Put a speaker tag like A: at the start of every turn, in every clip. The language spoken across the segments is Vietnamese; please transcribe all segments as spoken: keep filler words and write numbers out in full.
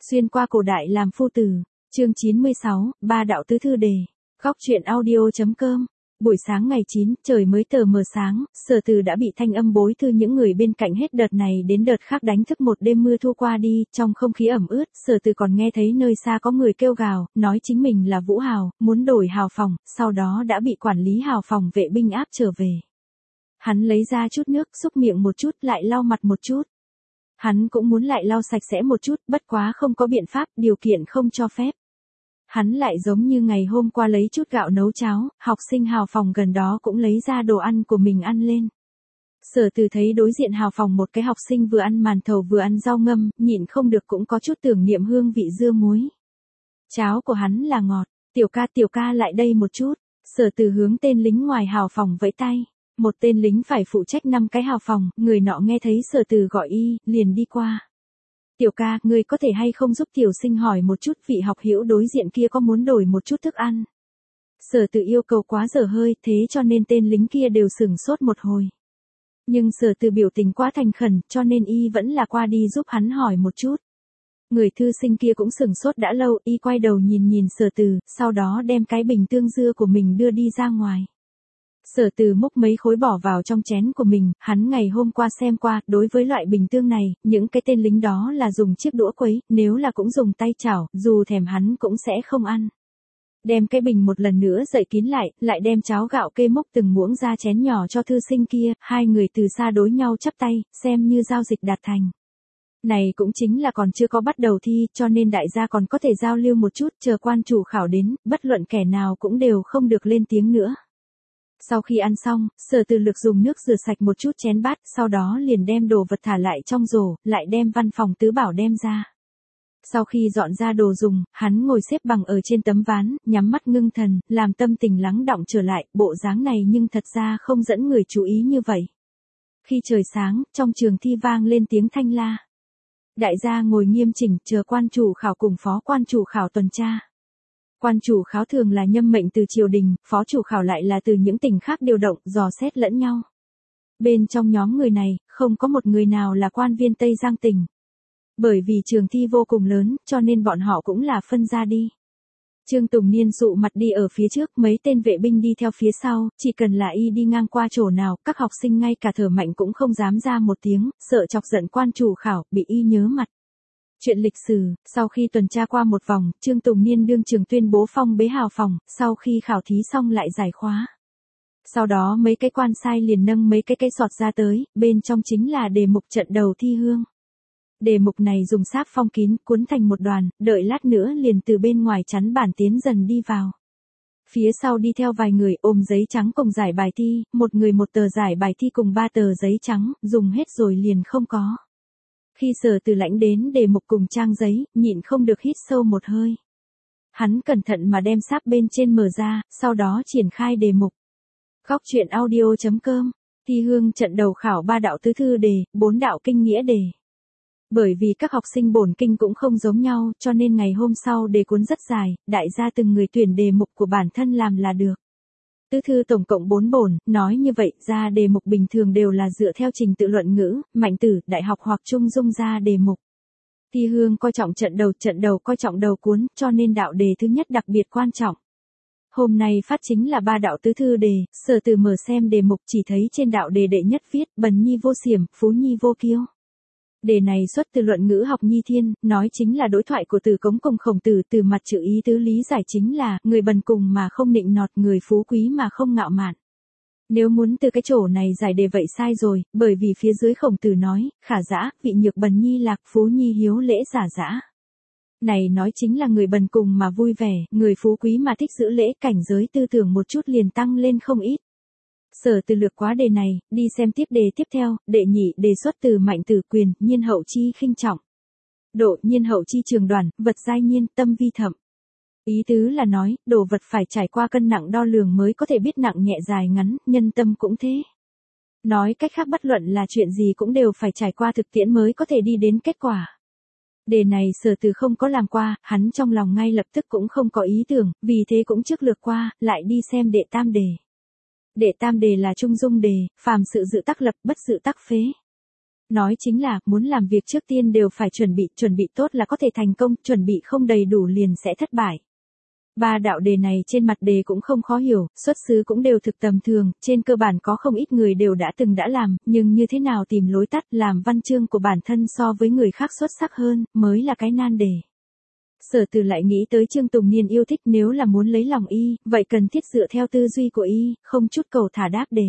A: Xuyên qua cổ đại làm phu tử, chương chín mươi sáu, ba đạo tứ thư đề. Góc truyện audio.com. Buổi sáng ngày chín, trời mới tờ mờ sáng, Sở Từ đã bị thanh âm bối thư những người bên cạnh hết đợt này đến đợt khác đánh thức một đêm mưa thu qua đi, trong không khí ẩm ướt, Sở Từ còn nghe thấy nơi xa có người kêu gào, nói chính mình là Vũ Hào, muốn đổi hào phòng, sau đó đã bị quản lý hào phòng vệ binh áp trở về. Hắn lấy ra chút nước, xúc miệng một chút, lại lau mặt một chút. Hắn cũng muốn lại lau sạch sẽ một chút, bất quá không có biện pháp, điều kiện không cho phép. Hắn lại giống như ngày hôm qua lấy chút gạo nấu cháo, học sinh hào phòng gần đó cũng lấy ra đồ ăn của mình ăn lên. Sở Từ thấy đối diện hào phòng một cái học sinh vừa ăn màn thầu vừa ăn rau ngâm, nhịn không được cũng có chút tưởng niệm hương vị dưa muối. Cháo của hắn là ngọt, tiểu ca tiểu ca lại đây một chút, Sở Từ hướng tên lính ngoài hào phòng vẫy tay. Một tên lính phải phụ trách năm cái hào phòng, người nọ nghe thấy Sở Từ gọi y, liền đi qua. Tiểu ca, ngươi có thể hay không giúp tiểu sinh hỏi một chút vị học hữu đối diện kia có muốn đổi một chút thức ăn? Sở Từ yêu cầu quá dở hơi, thế cho nên tên lính kia đều sửng sốt một hồi. Nhưng Sở Từ biểu tình quá thành khẩn, cho nên y vẫn là qua đi giúp hắn hỏi một chút. Người thư sinh kia cũng sửng sốt đã lâu, y quay đầu nhìn nhìn Sở Từ, sau đó đem cái bình tương dưa của mình đưa đi ra ngoài. Sở Từ múc mấy khối bỏ vào trong chén của mình, hắn ngày hôm qua xem qua, đối với loại bình tương này, những cái tên lính đó là dùng chiếc đũa quấy, nếu là cũng dùng tay chảo, dù thèm hắn cũng sẽ không ăn. Đem cái bình một lần nữa đậy kín lại, lại đem cháo gạo kê múc từng muỗng ra chén nhỏ cho thư sinh kia, hai người từ xa đối nhau chắp tay, xem như giao dịch đạt thành. Này cũng chính là còn chưa có bắt đầu thi, cho nên đại gia còn có thể giao lưu một chút, chờ quan chủ khảo đến, bất luận kẻ nào cũng đều không được lên tiếng nữa. Sau khi ăn xong, Sở Từ lực dùng nước rửa sạch một chút chén bát, sau đó liền đem đồ vật thả lại trong rổ, lại đem văn phòng tứ bảo đem ra. Sau khi dọn ra đồ dùng, hắn ngồi xếp bằng ở trên tấm ván, nhắm mắt ngưng thần, làm tâm tình lắng đọng trở lại, bộ dáng này nhưng thật ra không dẫn người chú ý như vậy. Khi trời sáng, trong trường thi vang lên tiếng thanh la. Đại gia ngồi nghiêm chỉnh, chờ quan chủ khảo cùng phó quan chủ khảo tuần tra. Quan chủ khảo thường là nhâm mệnh từ triều đình, phó chủ khảo lại là từ những tỉnh khác điều động, dò xét lẫn nhau. Bên trong nhóm người này, không có một người nào là quan viên Tây Giang tỉnh. Bởi vì trường thi vô cùng lớn, cho nên bọn họ cũng là phân ra đi. Trương Tùng Niên dụ mặt đi ở phía trước, mấy tên vệ binh đi theo phía sau, chỉ cần là y đi ngang qua chỗ nào, các học sinh ngay cả thở mạnh cũng không dám ra một tiếng, sợ chọc giận quan chủ khảo, bị y nhớ mặt. Chuyện lịch sử, sau khi tuần tra qua một vòng, Trương Tùng Niên đương trường tuyên bố phong bế hào phòng, sau khi khảo thí xong lại giải khóa. Sau đó mấy cái quan sai liền nâng mấy cái cây sọt ra tới, bên trong chính là đề mục trận đầu thi hương. Đề mục này dùng sáp phong kín, cuốn thành một đoàn, đợi lát nữa liền từ bên ngoài chắn bản tiến dần đi vào. Phía sau đi theo vài người ôm giấy trắng cùng giải bài thi, một người một tờ giải bài thi cùng ba tờ giấy trắng, dùng hết rồi liền không có. Khi Sở Từ lãnh đến đề mục cùng trang giấy, nhịn không được hít sâu một hơi. Hắn cẩn thận mà đem sáp bên trên mở ra, sau đó triển khai đề mục. Góc truyện audio.com. Thi hương trận đầu khảo ba đạo tứ thư đề, bốn đạo kinh nghĩa đề. Bởi vì các học sinh bổn kinh cũng không giống nhau, cho nên ngày hôm sau đề cuốn rất dài, đại gia từng người tuyển đề mục của bản thân làm là được. Tứ thư tổng cộng bốn bổn, nói như vậy, ra đề mục bình thường đều là dựa theo trình tự luận ngữ, mạnh tử, đại học hoặc trung dung ra đề mục. Thi hương coi trọng trận đầu, trận đầu coi trọng đầu cuốn, cho nên đạo đề thứ nhất đặc biệt quan trọng. Hôm nay phát chính là ba đạo tứ thư đề, Sở Từ mở xem đề mục chỉ thấy trên đạo đề đệ nhất viết, bần nhi vô xiểm, phú nhi vô kiêu. Đề này xuất từ luận ngữ học Nhi Thiên, nói chính là đối thoại của Từ Cống cùng Khổng Tử, từ mặt chữ ý tứ lý giải chính là, người bần cùng mà không nịnh nọt, người phú quý mà không ngạo mạn. Nếu muốn từ cái chỗ này giải đề vậy sai rồi, bởi vì phía dưới Khổng Tử nói, khả dã, vị nhược bần nhi lạc, phú nhi hiếu lễ giả dã. Này nói chính là người bần cùng mà vui vẻ, người phú quý mà thích giữ lễ, cảnh giới tư tưởng một chút liền tăng lên không ít. Sở Từ lược quá đề này, đi xem tiếp đề tiếp theo, đệ nhị đề xuất từ mạnh tử quyền, nhiên hậu chi khinh trọng. Độ nhiên hậu chi trường đoàn, vật giai nhiên, tâm vi thậm. Ý tứ là nói, đồ vật phải trải qua cân nặng đo lường mới có thể biết nặng nhẹ dài ngắn, nhân tâm cũng thế. Nói cách khác bất luận là chuyện gì cũng đều phải trải qua thực tiễn mới có thể đi đến kết quả. Đề này Sở Từ không có làm qua, hắn trong lòng ngay lập tức cũng không có ý tưởng, vì thế cũng trước lược qua, lại đi xem đệ tam đề. Đệ tam đề là trung dung đề, phàm sự dự tắc lập, bất sự tắc phế. Nói chính là, muốn làm việc trước tiên đều phải chuẩn bị, chuẩn bị tốt là có thể thành công, chuẩn bị không đầy đủ liền sẽ thất bại. Ba đạo đề này trên mặt đề cũng không khó hiểu, xuất xứ cũng đều thực tầm thường, trên cơ bản có không ít người đều đã từng đã làm, nhưng như thế nào tìm lối tắt làm văn chương của bản thân so với người khác xuất sắc hơn, mới là cái nan đề. Sở Từ lại nghĩ tới Trương Tùng Niên yêu thích, nếu là muốn lấy lòng y, vậy cần thiết dựa theo tư duy của y, không chút cầu thả đáp đề.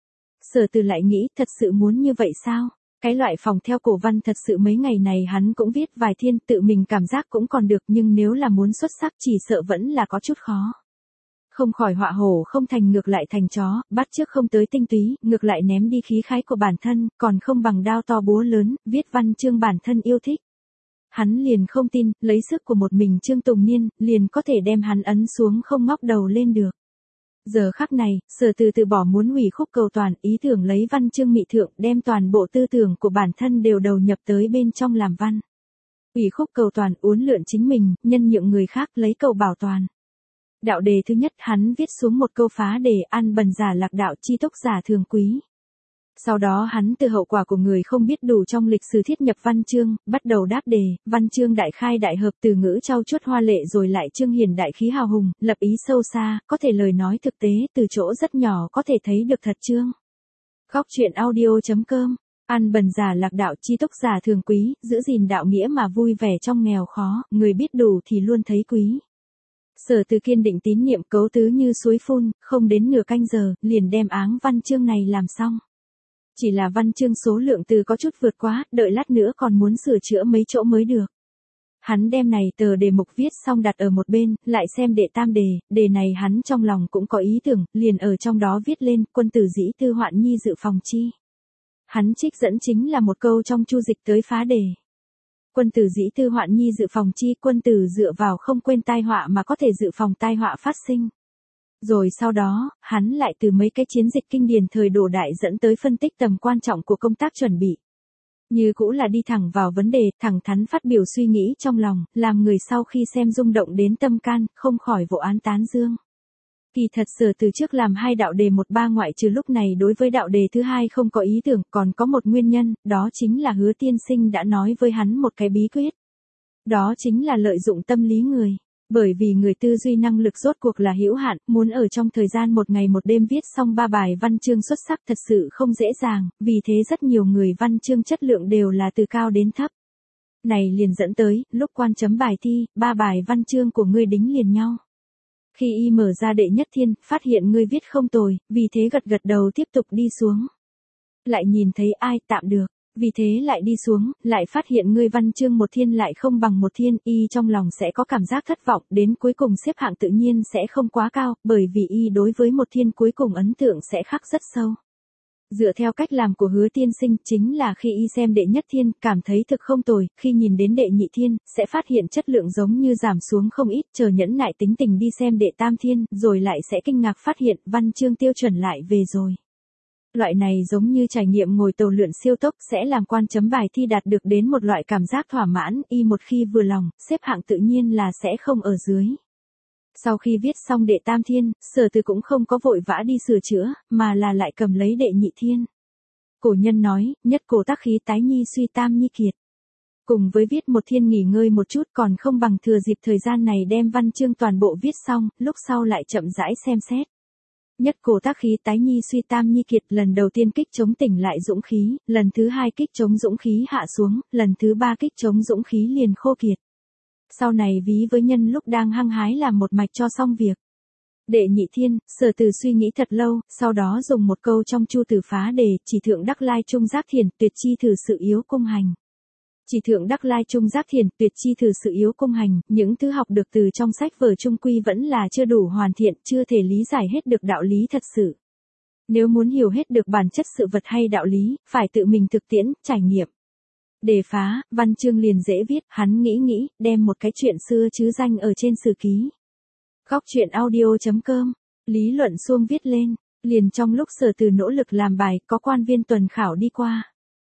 A: Sở Từ lại nghĩ, thật sự muốn như vậy sao? Cái loại phòng theo cổ văn thật sự mấy ngày này hắn cũng viết vài thiên, tự mình cảm giác cũng còn được, nhưng nếu là muốn xuất sắc chỉ sợ vẫn là có chút khó. Không khỏi họa hổ không thành ngược lại thành chó, bắt chước không tới tinh túy, ngược lại ném đi khí khái của bản thân, còn không bằng đao to búa lớn, viết văn chương bản thân yêu thích. Hắn liền không tin, lấy sức của một mình Trương Tùng Niên, liền có thể đem hắn ấn xuống không ngóc đầu lên được. Giờ khắc này, Sở Từ từ bỏ muốn hủy khúc cầu toàn, ý tưởng lấy văn chương mị thượng, đem toàn bộ tư tưởng của bản thân đều đầu nhập tới bên trong làm văn. Hủy khúc cầu toàn, uốn lượn chính mình, nhân nhượng người khác, lấy cầu bảo toàn. Đạo đề thứ nhất, hắn viết xuống một câu phá đề, ăn bần giả lạc đạo, chi túc giả thường quý. Sau đó hắn từ hậu quả của người không biết đủ trong lịch sử thiết nhập văn chương, bắt đầu đáp đề, văn chương đại khai đại hợp, từ ngữ trau chuốt hoa lệ rồi lại chương hiền đại khí hào hùng, lập ý sâu xa, có thể lời nói thực tế, từ chỗ rất nhỏ có thể thấy được thật chương. Góc truyện audio chấm com, ăn bần giả lạc đạo, chi túc giả thường quý, giữ gìn đạo nghĩa mà vui vẻ trong nghèo khó, người biết đủ thì luôn thấy quý. Sở Từ kiên định tín niệm, cấu tứ như suối phun, không đến nửa canh giờ, liền đem áng văn chương này làm xong. Chỉ là văn chương số lượng từ có chút vượt quá, đợi lát nữa còn muốn sửa chữa mấy chỗ mới được. Hắn đem này tờ đề mục viết xong đặt ở một bên, lại xem đệ tam đề, đề này hắn trong lòng cũng có ý tưởng, liền ở trong đó viết lên, quân tử dĩ tư hoạn nhi dự phòng chi. Hắn trích dẫn chính là một câu trong chu dịch tới phá đề. Quân tử dĩ tư hoạn nhi dự phòng chi, quân tử dựa vào không quên tai họa mà có thể dự phòng tai họa phát sinh. Rồi sau đó, hắn lại từ mấy cái chiến dịch kinh điển thời đồ đại dẫn tới phân tích tầm quan trọng của công tác chuẩn bị. Như cũ là đi thẳng vào vấn đề, thẳng thắn phát biểu suy nghĩ trong lòng, làm người sau khi xem rung động đến tâm can, không khỏi vô án tán dương. Kỳ thật Sở Từ trước làm hai đạo đề một ba ngoại trừ lúc này đối với đạo đề thứ hai không có ý tưởng, còn có một nguyên nhân, đó chính là Hứa tiên sinh đã nói với hắn một cái bí quyết. Đó chính là lợi dụng tâm lý người. Bởi vì người tư duy năng lực rốt cuộc là hữu hạn, muốn ở trong thời gian một ngày một đêm viết xong ba bài văn chương xuất sắc thật sự không dễ dàng, vì thế rất nhiều người văn chương chất lượng đều là từ cao đến thấp. Này liền dẫn tới, lúc quan chấm bài thi, ba bài văn chương của ngươi đính liền nhau. Khi y mở ra đệ nhất thiên, phát hiện ngươi viết không tồi, vì thế gật gật đầu tiếp tục đi xuống. Lại nhìn thấy ai tạm được. Vì thế lại đi xuống, lại phát hiện ngươi văn chương một thiên lại không bằng một thiên, y trong lòng sẽ có cảm giác thất vọng, đến cuối cùng xếp hạng tự nhiên sẽ không quá cao, bởi vì y đối với một thiên cuối cùng ấn tượng sẽ khắc rất sâu. Dựa theo cách làm của Hứa tiên sinh, chính là khi y xem đệ nhất thiên, cảm thấy thực không tồi, khi nhìn đến đệ nhị thiên, sẽ phát hiện chất lượng giống như giảm xuống không ít, chờ nhẫn nại tính tình đi xem đệ tam thiên, rồi lại sẽ kinh ngạc phát hiện văn chương tiêu chuẩn lại về rồi. Loại này giống như trải nghiệm ngồi tàu lượn siêu tốc sẽ làm quan chấm bài thi đạt được đến một loại cảm giác thỏa mãn, y một khi vừa lòng, xếp hạng tự nhiên là sẽ không ở dưới. Sau khi viết xong đệ tam thiên, Sở Từ cũng không có vội vã đi sửa chữa, mà là lại cầm lấy đệ nhị thiên. Cổ nhân nói, nhất cổ tác khí tái nhi suy tam nhi kiệt. Cùng với viết một thiên nghỉ ngơi một chút còn không bằng thừa dịp thời gian này đem văn chương toàn bộ viết xong, lúc sau lại chậm rãi xem xét. Nhất cổ tác khí tái nhi suy tam nhi kiệt, lần đầu tiên kích chống tỉnh lại dũng khí, lần thứ hai kích chống dũng khí hạ xuống, lần thứ ba kích chống dũng khí liền khô kiệt. Sau này ví với nhân lúc đang hăng hái làm một mạch cho xong việc. Đệ nhị thiên, Sở Từ suy nghĩ thật lâu, sau đó dùng một câu trong chu từ phá đề, chỉ thượng đắc lai trung giác thiền, tuyệt chi thử sự yếu cung hành. Chỉ thượng đắc lai trung giác thiền, tuyệt chi thử sự yếu cung hành, những thứ học được từ trong sách vở trung quy vẫn là chưa đủ hoàn thiện, chưa thể lý giải hết được đạo lý thật sự. Nếu muốn hiểu hết được bản chất sự vật hay đạo lý, phải tự mình thực tiễn, trải nghiệm. Đề phá, văn chương liền dễ viết, hắn nghĩ nghĩ, đem một cái chuyện xưa chứ danh ở trên sử ký. Góc truyện audio chấm com, lý luận xuông viết lên, liền trong lúc Sở Từ nỗ lực làm bài, có quan viên tuần khảo đi qua.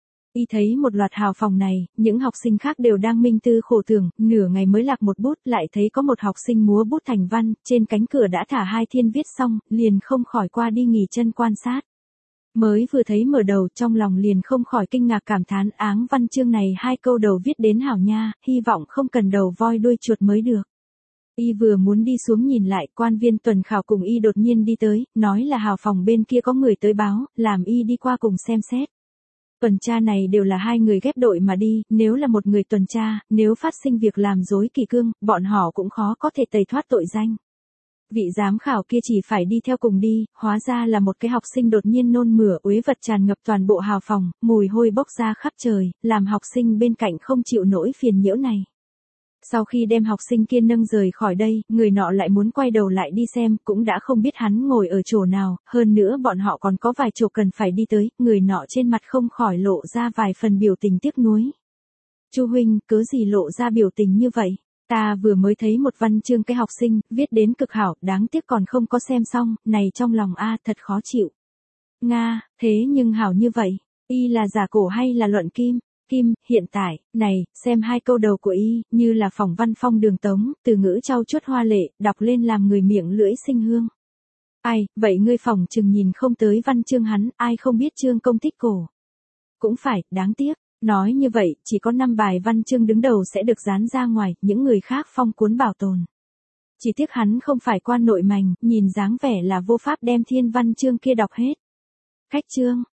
A: Y thấy một loạt hào phòng này, những học sinh khác đều đang minh tư khổ tưởng, nửa ngày mới lạc một bút, lại thấy có một học sinh múa bút thành văn, trên cánh cửa đã thả hai thiên viết xong, liền không khỏi qua đi nghỉ chân quan sát. Mới vừa thấy mở đầu trong lòng liền không khỏi kinh ngạc cảm thán áng văn chương này hai câu đầu viết đến hảo nha, hy vọng không cần đầu voi đuôi chuột mới được. Y vừa muốn đi xuống nhìn lại, quan viên tuần khảo cùng Y đột nhiên đi tới, nói là hào phòng bên kia có người tới báo, làm Y đi qua cùng xem xét. Tuần tra này đều là hai người ghép đội mà đi, nếu là một người tuần tra, nếu phát sinh việc làm dối kỷ cương, bọn họ cũng khó có thể tẩy thoát tội danh. Vị giám khảo kia chỉ phải đi theo cùng đi, hóa ra là một cái học sinh đột nhiên nôn mửa uế vật tràn ngập toàn bộ hào phòng, mùi hôi bốc ra khắp trời, làm học sinh bên cạnh không chịu nổi phiền nhiễu này. Sau khi đem học sinh kia nâng rời khỏi đây, người nọ lại muốn quay đầu lại đi xem, cũng đã không biết hắn ngồi ở chỗ nào, hơn nữa bọn họ còn có vài chỗ cần phải đi tới, người nọ trên mặt không khỏi lộ ra vài phần biểu tình tiếc nuối. Chu huynh, cớ gì lộ ra biểu tình như vậy? Ta vừa mới thấy một văn chương cái học sinh, viết đến cực hảo, đáng tiếc còn không có xem xong, này trong lòng a thật khó chịu. Nga, thế nhưng hảo như vậy, Y là giả cổ hay là luận kim? Kim, hiện tại, này, xem hai câu đầu của Y, như là phỏng văn phong đường tống, từ ngữ trau chuốt hoa lệ, đọc lên làm người miệng lưỡi sinh hương. Ai, vậy ngươi phỏng chừng nhìn không tới văn chương hắn, ai không biết chương công thích cổ. Cũng phải, đáng tiếc, nói như vậy, chỉ có năm bài văn chương đứng đầu sẽ được dán ra ngoài, những người khác phong cuốn bảo tồn. Chỉ tiếc hắn không phải quan nội mành, nhìn dáng vẻ là vô pháp đem thiên văn chương kia đọc hết. Cách chương,